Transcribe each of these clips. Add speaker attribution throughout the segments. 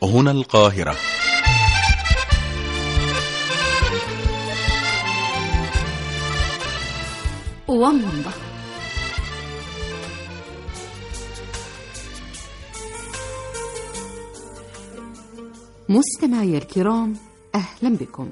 Speaker 1: هنا القاهرة.
Speaker 2: ومضة. مستمعي الكرام، أهلا بكم.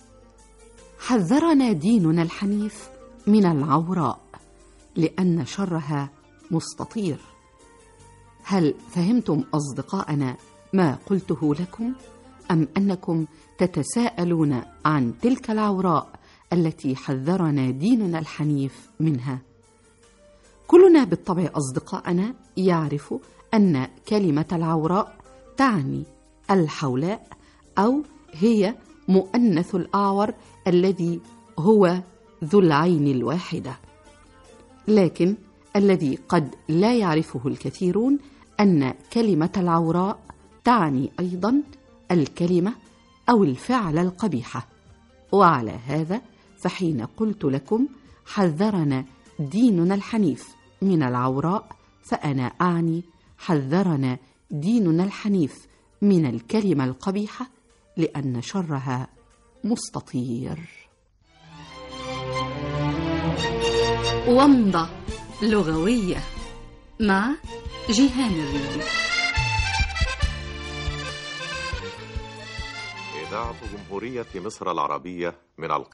Speaker 2: حذرنا ديننا الحنيف من العوراء لأن شرها مستطير. هل فهمتم أصدقائنا ما قلته لكم، أم أنكم تتساءلون عن تلك العوراء التي حذرنا ديننا الحنيف منها؟ كلنا بالطبع أصدقائنا يعرف أن كلمة العوراء تعني الحولاء، أو هي مؤنث الأعور الذي هو ذو العين الواحدة. لكن الذي قد لا يعرفه الكثيرون أن كلمة العوراء تعني أيضا الكلمة أو الفعل القبيحة. وعلى هذا فحين قلت لكم حذرنا ديننا الحنيف من العوراء، فأنا أعني حذرنا ديننا الحنيف من الكلمة القبيحة لأن شرها مستطير. ومضة لغوية مع جيهان الريدي.
Speaker 3: إذاعة جمهورية مصر العربية من